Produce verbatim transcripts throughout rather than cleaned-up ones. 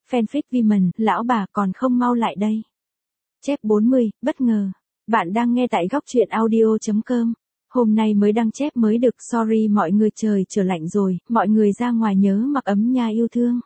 fanfic Viman, lão bà còn không mau lại đây. Chép bốn mươi, bất ngờ. Bạn đang nghe tại góc truyện audio chấm com. Hôm nay mới đăng chép mới được, sorry mọi người, trời trở lạnh rồi, mọi người ra ngoài nhớ mặc ấm nha yêu thương.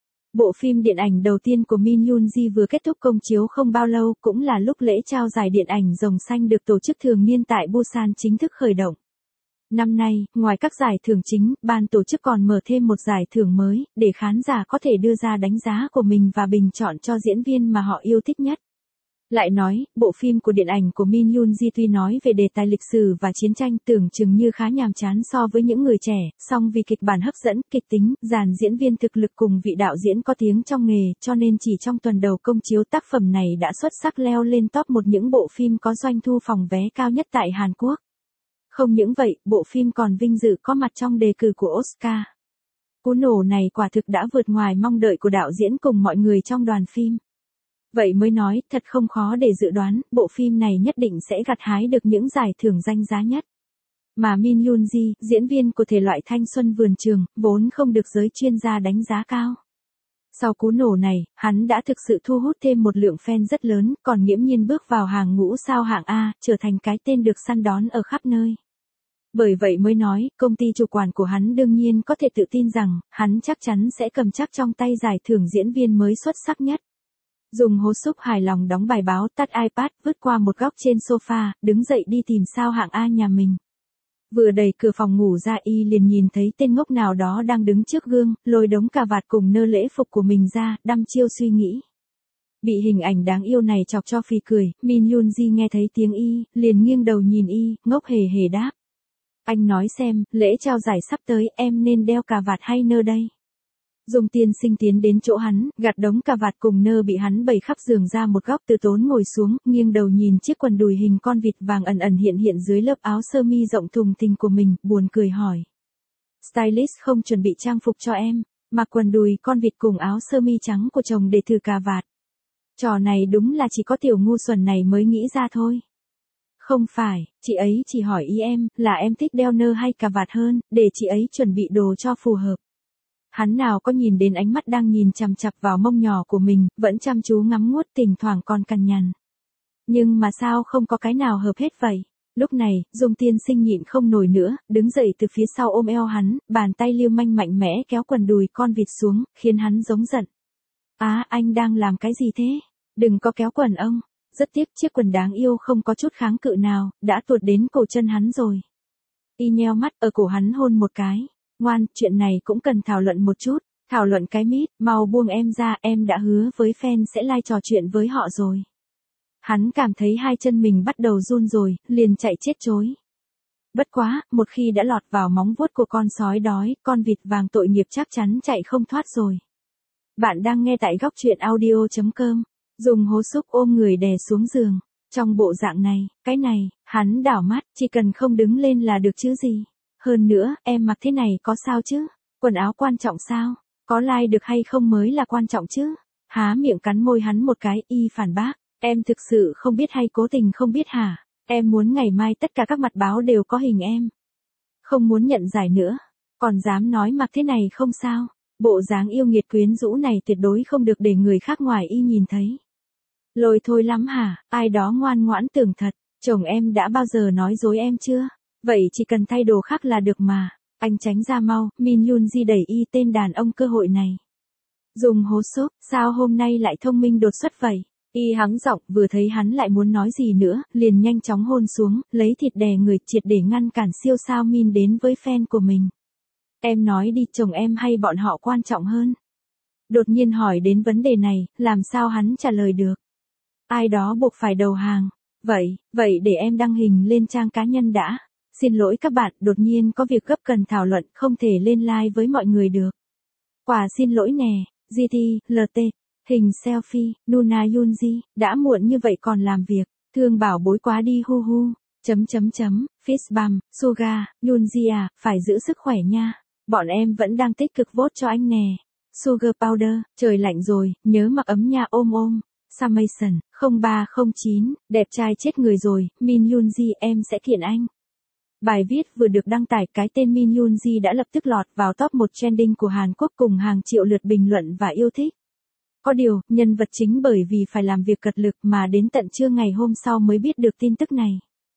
Bộ phim điện ảnh đầu tiên của Min Yoon Ji vừa kết thúc công chiếu không bao lâu, cũng là lúc lễ trao giải điện ảnh Rồng Xanh được tổ chức thường niên tại Busan chính thức khởi động. Năm nay, ngoài các giải thưởng chính, ban tổ chức còn mở thêm một giải thưởng mới, để khán giả có thể đưa ra đánh giá của mình và bình chọn cho diễn viên mà họ yêu thích nhất. Lại nói, bộ phim của điện ảnh của Min Yoon Ji tuy nói về đề tài lịch sử và chiến tranh tưởng chừng như khá nhàm chán so với những người trẻ, song vì kịch bản hấp dẫn, kịch tính, dàn diễn viên thực lực cùng vị đạo diễn có tiếng trong nghề, cho nên chỉ trong tuần đầu công chiếu tác phẩm này đã xuất sắc leo lên top một những bộ phim có doanh thu phòng vé cao nhất tại Hàn Quốc. Không những vậy, bộ phim còn vinh dự có mặt trong đề cử của Oscar. Cú nổ này quả thực đã vượt ngoài mong đợi của đạo diễn cùng mọi người trong đoàn phim. Vậy mới nói, thật không khó để dự đoán, bộ phim này nhất định sẽ gặt hái được những giải thưởng danh giá nhất. Mà Min Yoon Ji, diễn viên của thể loại thanh xuân vườn trường, vốn không được giới chuyên gia đánh giá cao. Sau cú nổ này, hắn đã thực sự thu hút thêm một lượng fan rất lớn, còn nghiễm nhiên bước vào hàng ngũ sao hạng A, trở thành cái tên được săn đón ở khắp nơi. Bởi vậy mới nói, công ty chủ quản của hắn đương nhiên có thể tự tin rằng, hắn chắc chắn sẽ cầm chắc trong tay giải thưởng diễn viên mới xuất sắc nhất. Dùng Hô Súc hài lòng đóng bài báo, tắt iPad, vứt qua một góc trên sofa, đứng dậy đi tìm sao hạng A nhà mình. Vừa đẩy cửa phòng ngủ ra y liền nhìn thấy tên ngốc nào đó đang đứng trước gương, lôi đống cà vạt cùng nơ lễ phục của mình ra, đăm chiêu suy nghĩ. Bị hình ảnh đáng yêu này chọc cho phì cười, Min Yoon Ji nghe thấy tiếng y, liền nghiêng đầu nhìn y, ngốc hề hề đáp. Anh nói xem, lễ trao giải sắp tới, em nên đeo cà vạt hay nơ đây? Dung tiên sinh tiến đến chỗ hắn, gạt đống cà vạt cùng nơ bị hắn bày khắp giường ra một góc, từ tốn ngồi xuống, nghiêng đầu nhìn chiếc quần đùi hình con vịt vàng ẩn ẩn hiện hiện dưới lớp áo sơ mi rộng thùng thình của mình, buồn cười hỏi. Stylist không chuẩn bị trang phục cho em, mặc quần đùi con vịt cùng áo sơ mi trắng của chồng để thử cà vạt. Trò này đúng là chỉ có tiểu ngu xuẩn này mới nghĩ ra thôi. Không phải, chị ấy chỉ hỏi ý em, là em thích đeo nơ hay cà vạt hơn, để chị ấy chuẩn bị đồ cho phù hợp. Hắn nào có nhìn đến ánh mắt đang nhìn chằm chằm vào mông nhỏ của mình, vẫn chăm chú ngắm nguốt, thỉnh thoảng còn cằn nhằn. Nhưng mà sao không có cái nào hợp hết vậy? Lúc này, Dung tiên sinh nhịn không nổi nữa, đứng dậy từ phía sau ôm eo hắn, bàn tay lưu manh mạnh mẽ kéo quần đùi con vịt xuống, khiến hắn giống giận. Á, à, anh đang làm cái gì thế? Đừng có kéo quần ông. Rất tiếc chiếc quần đáng yêu không có chút kháng cự nào, đã tuột đến cổ chân hắn rồi. Y nheo mắt, ở cổ hắn hôn một cái. Ngoan, chuyện này cũng cần thảo luận một chút. Thảo luận cái mít, mau buông em ra, em đã hứa với fan sẽ like trò chuyện với họ rồi. Hắn cảm thấy hai chân mình bắt đầu run rồi, liền chạy chết chối. Bất quá, một khi đã lọt vào móng vuốt của con sói đói, con vịt vàng tội nghiệp chắc chắn chạy không thoát rồi. Bạn đang nghe tại góc truyện audio chấm com. Dùng Hô Súc ôm người đè xuống giường. Trong bộ dạng này, cái này, hắn đảo mắt, chỉ cần không đứng lên là được chứ gì. Hơn nữa, em mặc thế này có sao chứ? Quần áo quan trọng sao? Có like được hay không mới là quan trọng chứ? Há miệng cắn môi hắn một cái, y phản bác. Em thực sự không biết hay cố tình không biết hả? Em muốn ngày mai tất cả các mặt báo đều có hình em. Không muốn nhận giải nữa. Còn dám nói mặc thế này không sao? Bộ dáng yêu nghiệt quyến rũ này tuyệt đối không được để người khác ngoài y nhìn thấy. Lôi thôi lắm hả? Ai đó ngoan ngoãn tưởng thật. Chồng em đã bao giờ nói dối em chưa? Vậy chỉ cần thay đồ khác là được mà. Anh tránh ra mau, Min Yoon Ji đẩy y tên đàn ông cơ hội này. Dùng Hô Súc, sao hôm nay lại thông minh đột xuất vậy? Y hắng giọng, vừa thấy hắn lại muốn nói gì nữa, liền nhanh chóng hôn xuống, lấy thịt đè người triệt để ngăn cản siêu sao Min đến với fan của mình. Em nói đi, chồng em hay bọn họ quan trọng hơn? Đột nhiên hỏi đến vấn đề này, làm sao hắn trả lời được? Ai đó buộc phải đầu hàng. Vậy, vậy để em đăng hình lên trang cá nhân đã. Xin lỗi các bạn, đột nhiên có việc gấp cần thảo luận, không thể lên live với mọi người được. Quả xin lỗi nè, giê tê, lờ tê, hình selfie, Nuna Yoon Ji, đã muộn như vậy còn làm việc, thương bảo bối quá đi hu hu, chấm chấm chấm, Fishbum, Suga, Yoon Ji à, phải giữ sức khỏe nha, bọn em vẫn đang tích cực vote cho anh nè. Sugar Powder, trời lạnh rồi, nhớ mặc ấm nha ôm ôm. Summation, không ba không chín, đẹp trai chết người rồi, Min Yoon Ji em sẽ kiện anh. Bài viết vừa được đăng tải, cái tên Min Yoon Ji đã lập tức lọt vào top một trending của Hàn Quốc cùng hàng triệu lượt bình luận và yêu thích. Có điều, nhân vật chính bởi vì phải làm việc cật lực mà đến tận trưa ngày hôm sau mới biết được tin tức này.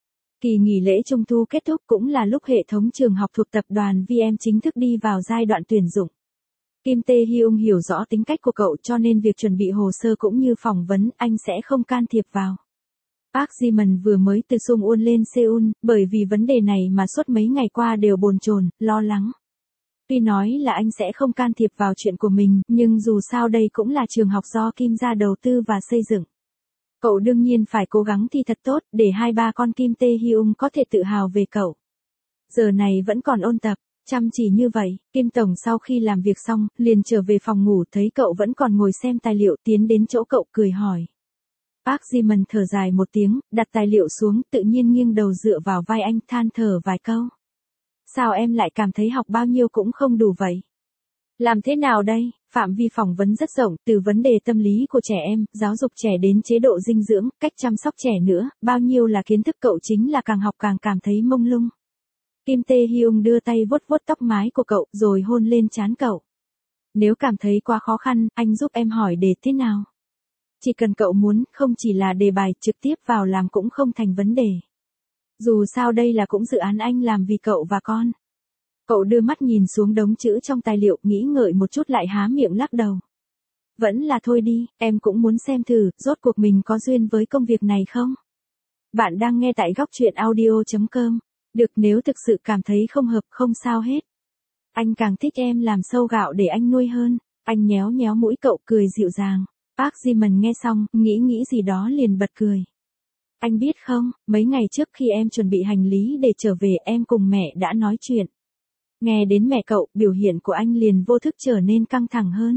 Kỳ nghỉ lễ Trung thu kết thúc cũng là lúc hệ thống trường học thuộc tập đoàn vê em chính thức đi vào giai đoạn tuyển dụng. Kim Tae Hyung hiểu rõ tính cách của cậu cho nên việc chuẩn bị hồ sơ cũng như phỏng vấn anh sẽ không can thiệp vào. Park Ji-min vừa mới từ Sungwon lên Seoul, bởi vì vấn đề này mà suốt mấy ngày qua đều bồn chồn, lo lắng. Tuy nói là anh sẽ không can thiệp vào chuyện của mình, nhưng dù sao đây cũng là trường học do Kim gia đầu tư và xây dựng. Cậu đương nhiên phải cố gắng thi thật tốt, để hai ba con Kim Tae Hyung có thể tự hào về cậu. Giờ này vẫn còn ôn tập, chăm chỉ như vậy, Kim Tổng sau khi làm việc xong, liền trở về phòng ngủ thấy cậu vẫn còn ngồi xem tài liệu tiến đến chỗ cậu cười hỏi. Park Ji-min thở dài một tiếng, đặt tài liệu xuống tự nhiên nghiêng đầu dựa vào vai anh than thở vài câu. Sao em lại cảm thấy học bao nhiêu cũng không đủ vậy? Làm thế nào đây? Phạm vi phỏng vấn rất rộng, từ vấn đề tâm lý của trẻ em, giáo dục trẻ đến chế độ dinh dưỡng, cách chăm sóc trẻ nữa, bao nhiêu là kiến thức cậu chính là càng học càng cảm thấy mông lung. Kim Tae Hyung đưa tay vuốt vuốt tóc mái của cậu rồi hôn lên trán cậu. Nếu cảm thấy quá khó khăn, anh giúp em hỏi đề thế nào? Chỉ cần cậu muốn, không chỉ là đề bài, trực tiếp vào làm cũng không thành vấn đề. Dù sao đây là cũng dự án anh làm vì cậu và con. Cậu đưa mắt nhìn xuống đống chữ trong tài liệu, nghĩ ngợi một chút lại há miệng lắc đầu. Vẫn là thôi đi, em cũng muốn xem thử, rốt cuộc mình có duyên với công việc này không? Bạn đang nghe tại góc truyện audio chấm com. Được, nếu thực sự cảm thấy không hợp không sao hết. Anh càng thích em làm sâu gạo để anh nuôi hơn. Anh nhéo nhéo mũi cậu cười dịu dàng. Park Ji-min nghe xong, nghĩ nghĩ gì đó liền bật cười. Anh biết không, mấy ngày trước khi em chuẩn bị hành lý để trở về em cùng mẹ đã nói chuyện. Nghe đến mẹ cậu, biểu hiện của anh liền vô thức trở nên căng thẳng hơn.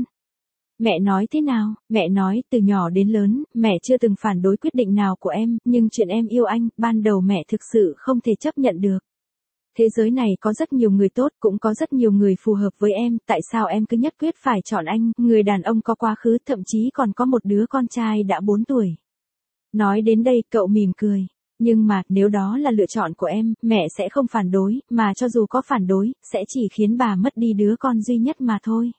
Mẹ nói thế nào? Mẹ nói, từ nhỏ đến lớn, mẹ chưa từng phản đối quyết định nào của em, nhưng chuyện em yêu anh, ban đầu mẹ thực sự không thể chấp nhận được. Thế giới này có rất nhiều người tốt, cũng có rất nhiều người phù hợp với em, tại sao em cứ nhất quyết phải chọn anh, người đàn ông có quá khứ, thậm chí còn có một đứa con trai đã bốn tuổi. Nói đến đây, cậu mỉm cười. Nhưng mà, nếu đó là lựa chọn của em, mẹ sẽ không phản đối, mà cho dù có phản đối, sẽ chỉ khiến bà mất đi đứa con duy nhất mà thôi.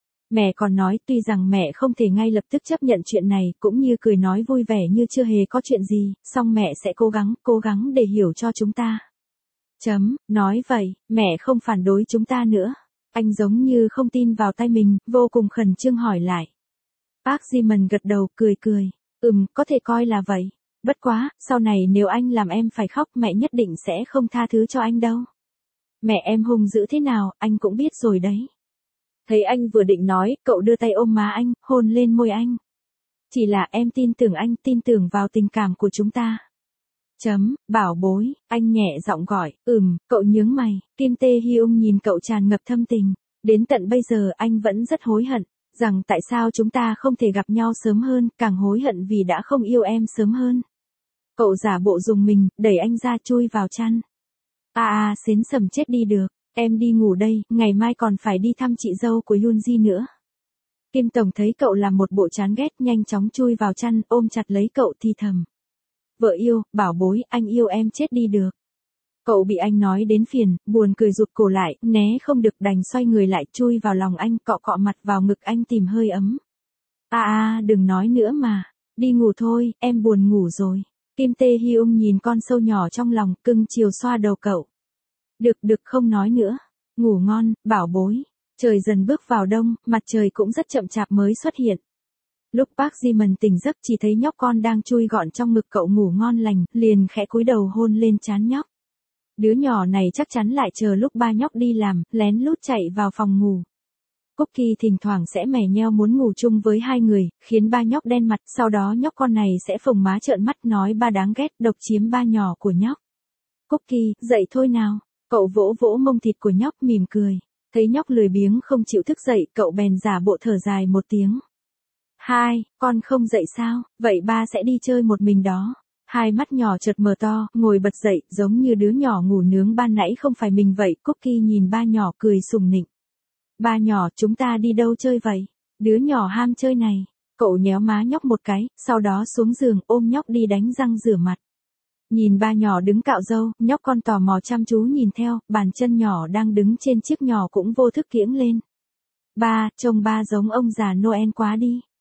Mẹ còn nói, tuy rằng mẹ không thể ngay lập tức chấp nhận chuyện này, cũng như cười nói vui vẻ như chưa hề có chuyện gì, song mẹ sẽ cố gắng, cố gắng để hiểu cho chúng ta. Chấm, nói vậy, mẹ không phản đối chúng ta nữa. Anh giống như không tin vào tay mình, vô cùng khẩn trương hỏi lại. Park Ji-min gật đầu, cười cười. Ừm, có thể coi là vậy. Bất quá, sau này nếu anh làm em phải khóc, mẹ nhất định sẽ không tha thứ cho anh đâu. Mẹ em hung dữ thế nào, anh cũng biết rồi đấy. Thấy anh vừa định nói, cậu đưa tay ôm má anh, hôn lên môi anh. Chỉ là em tin tưởng anh, tin tưởng vào tình cảm của chúng ta. Chấm, bảo bối, anh nhẹ giọng gọi, ừm, cậu nhướng mày, Kim Tae Hyung nhìn cậu tràn ngập thâm tình. Đến tận bây giờ anh vẫn rất hối hận, rằng tại sao chúng ta không thể gặp nhau sớm hơn, càng hối hận vì đã không yêu em sớm hơn. Cậu giả bộ dùng mình, đẩy anh ra chui vào chăn. À à, xến sầm chết đi được, em đi ngủ đây, ngày mai còn phải đi thăm chị dâu của Yoonji nữa. Kim Tổng thấy cậu làm một bộ chán ghét, nhanh chóng chui vào chăn, ôm chặt lấy cậu thì thầm. Vợ yêu, bảo bối, anh yêu em chết đi được. Cậu bị anh nói đến phiền, buồn cười rụt cổ lại, né không được đành xoay người lại chui vào lòng anh, cọ cọ mặt vào ngực anh tìm hơi ấm. À à, đừng nói nữa mà, đi ngủ thôi, em buồn ngủ rồi. Kim Tae Hyung nhìn con sâu nhỏ trong lòng, cưng chiều xoa đầu cậu. Được được không nói nữa, ngủ ngon, bảo bối. Trời dần bước vào đông, mặt trời cũng rất chậm chạp mới xuất hiện. Lúc Park Ji-min tỉnh giấc chỉ thấy nhóc con đang chui gọn trong ngực cậu ngủ ngon lành, liền khẽ cúi đầu hôn lên trán nhóc. Đứa nhỏ này chắc chắn lại chờ lúc ba nhóc đi làm, lén lút chạy vào phòng ngủ. Cookie thỉnh thoảng sẽ mè nheo muốn ngủ chung với hai người, khiến ba nhóc đen mặt, sau đó nhóc con này sẽ phồng má trợn mắt nói ba đáng ghét, độc chiếm ba nhỏ của nhóc. Cookie, dậy thôi nào. Cậu vỗ vỗ mông thịt của nhóc mỉm cười. Thấy nhóc lười biếng không chịu thức dậy, cậu bèn giả bộ thở dài một tiếng. Hai, con không dậy sao, vậy ba sẽ đi chơi một mình đó. Hai mắt nhỏ chợt mở to, ngồi bật dậy, giống như đứa nhỏ ngủ nướng ban nãy không phải mình vậy. Cookie nhìn ba nhỏ cười sùng nịnh. Ba nhỏ, chúng ta đi đâu chơi vậy? Đứa nhỏ ham chơi này. Cậu nhéo má nhóc một cái, sau đó xuống giường ôm nhóc đi đánh răng rửa mặt. Nhìn ba nhỏ đứng cạo râu, nhóc con tò mò chăm chú nhìn theo, bàn chân nhỏ đang đứng trên chiếc nhỏ cũng vô thức kiễng lên. Ba, trông ba giống ông già Noel quá đi.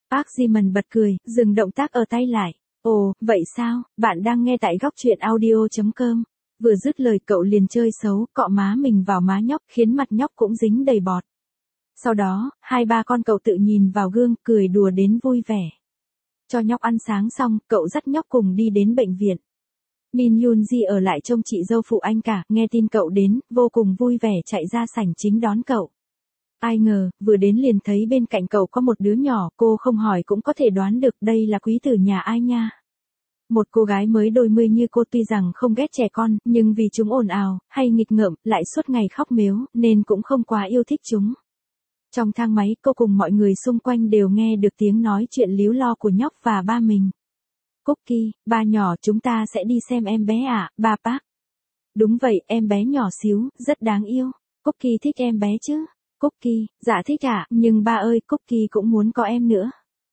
Park Ji-min bật cười, dừng động tác ở tay lại. Ồ, vậy sao, bạn đang nghe tại góc truyện audio.com. Vừa dứt lời cậu liền chơi xấu, cọ má mình vào má nhóc, khiến mặt nhóc cũng dính đầy bọt. Sau đó, hai ba con cậu tự nhìn vào gương, cười đùa đến vui vẻ. Cho nhóc ăn sáng xong, cậu dắt nhóc cùng đi đến bệnh viện. Min Yoon Ji ở lại trông chị dâu phụ anh cả, nghe tin cậu đến, vô cùng vui vẻ chạy ra sảnh chính đón cậu. Ai ngờ, vừa đến liền thấy bên cạnh cậu có một đứa nhỏ, cô không hỏi cũng có thể đoán được đây là quý tử nhà ai nha. Một cô gái mới đôi mươi như cô tuy rằng không ghét trẻ con, nhưng vì chúng ồn ào, hay nghịch ngợm, lại suốt ngày khóc mếu, nên cũng không quá yêu thích chúng. Trong thang máy, cô cùng mọi người xung quanh đều nghe được tiếng nói chuyện líu lo của nhóc và ba mình. Cookie, ba nhỏ chúng ta sẽ đi xem em bé à, ba Park. Đúng vậy, em bé nhỏ xíu, rất đáng yêu. Cookie thích em bé chứ? Cookie, dạ thích ạ, à, nhưng ba ơi, Cookie cũng muốn có em nữa.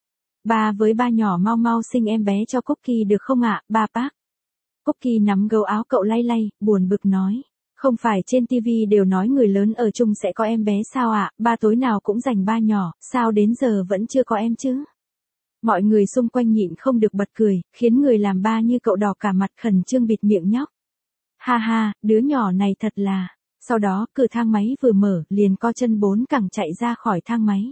Ba với ba nhỏ mau mau sinh em bé cho Cookie được không ạ, à, ba Park? Cookie nắm gấu áo cậu lay lay, buồn bực nói. Không phải trên ti vi đều nói người lớn ở chung sẽ có em bé sao ạ, à? Ba tối nào cũng dành ba nhỏ, sao đến giờ vẫn chưa có em chứ? Mọi người xung quanh nhịn không được bật cười, khiến người làm ba như cậu đỏ cả mặt khẩn trương bịt miệng nhóc. Ha ha, đứa nhỏ này thật là... Sau đó, cửa thang máy vừa mở, liền co chân bốn cẳng chạy ra khỏi thang máy.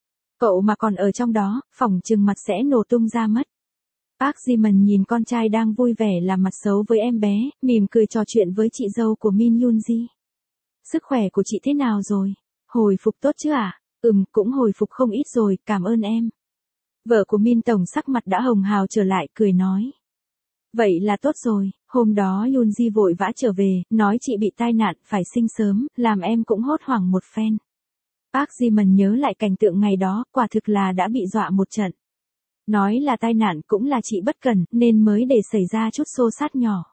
Cậu mà còn ở trong đó, phỏng chừng mặt sẽ nổ tung ra mất. Park Ji-min nhìn con trai đang vui vẻ làm mặt xấu với em bé, mỉm cười trò chuyện với chị dâu của Min Yoon Ji. Sức khỏe của chị thế nào rồi? Hồi phục tốt chứ à? Ừm, cũng hồi phục không ít rồi, cảm ơn em. Vợ của Min Tổng sắc mặt đã hồng hào trở lại, cười nói. Vậy là tốt rồi, hôm đó Yoon Ji vội vã trở về, nói chị bị tai nạn, phải sinh sớm, làm em cũng hốt hoảng một phen. Park Ji-min nhớ lại cảnh tượng ngày đó, quả thực là đã bị dọa một trận. Nói là tai nạn cũng là chị bất cẩn, nên mới để xảy ra chút xô xát nhỏ.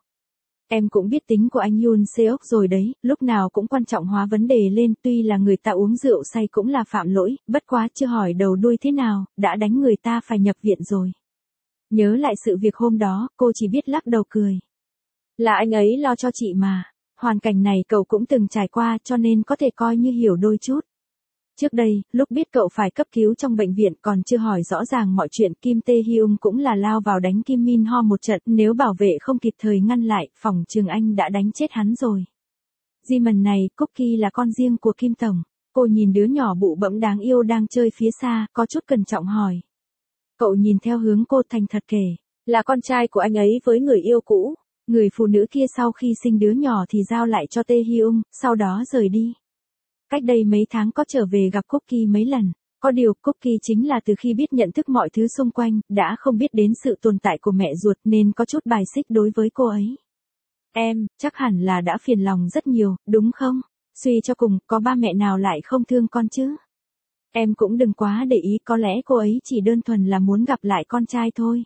Em cũng biết tính của anh Yoon Seok rồi đấy, lúc nào cũng quan trọng hóa vấn đề lên, tuy là người ta uống rượu say cũng là phạm lỗi, bất quá chưa hỏi đầu đuôi thế nào, đã đánh người ta phải nhập viện rồi. Nhớ lại sự việc hôm đó, cô chỉ biết lắc đầu cười. Là anh ấy lo cho chị mà, hoàn cảnh này cậu cũng từng trải qua cho nên có thể coi như hiểu đôi chút. Trước đây, lúc biết cậu phải cấp cứu trong bệnh viện còn chưa hỏi rõ ràng mọi chuyện, Kim Tae-hyung cũng là lao vào đánh Kim Min-ho một trận, nếu bảo vệ không kịp thời ngăn lại, phỏng chừng anh đã đánh chết hắn rồi. Ji-min này, Cookie là con riêng của Kim Tổng. Cô nhìn đứa nhỏ bụ bẫm đáng yêu đang chơi phía xa, có chút cẩn trọng hỏi. Cậu nhìn theo hướng cô thành thật kể, là con trai của anh ấy với người yêu cũ. Người phụ nữ kia sau khi sinh đứa nhỏ thì giao lại cho Tae-hyung, sau đó rời đi. Cách đây mấy tháng có trở về gặp Cookie mấy lần, có điều Cookie chính là từ khi biết nhận thức mọi thứ xung quanh, đã không biết đến sự tồn tại của mẹ ruột nên có chút bài xích đối với cô ấy. Em, chắc hẳn là đã phiền lòng rất nhiều, đúng không? Suy cho cùng, có ba mẹ nào lại không thương con chứ? Em cũng đừng quá để ý, có lẽ cô ấy chỉ đơn thuần là muốn gặp lại con trai thôi.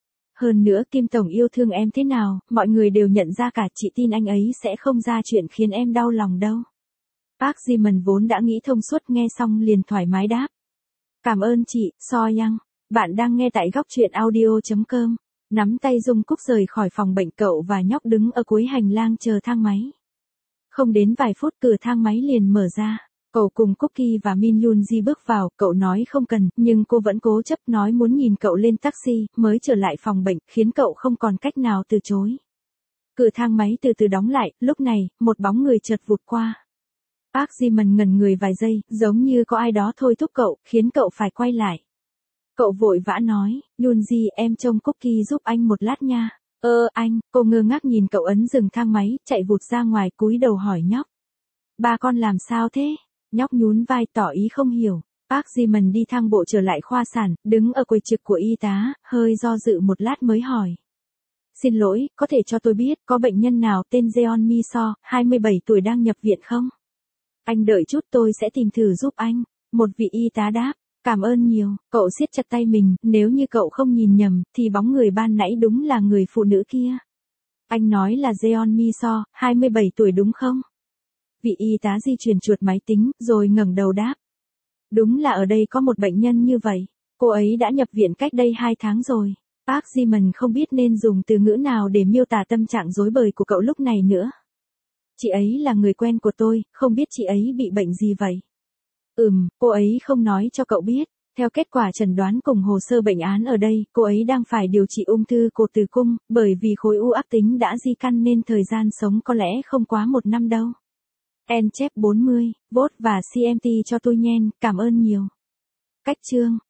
Hơn nữa Kim Tổng yêu thương em thế nào, mọi người đều nhận ra cả, chị tin anh ấy sẽ không ra chuyện khiến em đau lòng đâu. Park Ji-min vốn đã nghĩ thông suốt, nghe xong liền thoải mái đáp. Cảm ơn chị, So Young. Bạn đang nghe tại góc truyện audio.com. Nắm tay Dung Cúc rời khỏi phòng bệnh, cậu và nhóc đứng ở cuối hành lang chờ thang máy. Không đến vài phút cửa thang máy liền mở ra. Cậu cùng Cookie và Min Yoon Ji bước vào, cậu nói không cần, nhưng cô vẫn cố chấp nói muốn nhìn cậu lên taxi, mới trở lại phòng bệnh, khiến cậu không còn cách nào từ chối. Cửa thang máy từ từ đóng lại, lúc này, một bóng người chợt vụt qua. Park Ji-min ngẩn người vài giây, giống như có ai đó thôi thúc cậu, khiến cậu phải quay lại. Cậu vội vã nói, Yoon Ji em trông Cookie giúp anh một lát nha. Ơ anh, cô ngơ ngác nhìn cậu ấn dừng thang máy, chạy vụt ra ngoài cúi đầu hỏi nhóc. Ba con làm sao thế? Nhóc nhún vai tỏ ý không hiểu. Park Ji-min đi thang bộ trở lại khoa sản, đứng ở quầy trực của y tá, hơi do dự một lát mới hỏi. Xin lỗi, có thể cho tôi biết có bệnh nhân nào tên Jeon Mi-so, hai mươi bảy tuổi đang nhập viện không? Anh đợi chút tôi sẽ tìm thử giúp anh. Một vị y tá đáp. Cảm ơn nhiều. Cậu siết chặt tay mình, nếu như cậu không nhìn nhầm, thì bóng người ban nãy đúng là người phụ nữ kia. Anh nói là Jeon Mi-so, hai mươi bảy tuổi đúng không? Vị y tá di chuyển chuột máy tính, rồi ngẩng đầu đáp. Đúng là ở đây có một bệnh nhân như vậy. Cô ấy đã nhập viện cách đây hai tháng rồi. Park Ji-min không biết nên dùng từ ngữ nào để miêu tả tâm trạng rối bời của cậu lúc này nữa. Chị ấy là người quen của tôi, không biết chị ấy bị bệnh gì vậy? Ừm, cô ấy không nói cho cậu biết. Theo kết quả chẩn đoán cùng hồ sơ bệnh án ở đây, cô ấy đang phải điều trị ung thư cột tử cung, bởi vì khối u ác tính đã di căn nên thời gian sống có lẽ không quá một năm đâu. En chép bốn mươi, vote và xê em tê cho tôi nhen, cảm ơn nhiều. Cách chương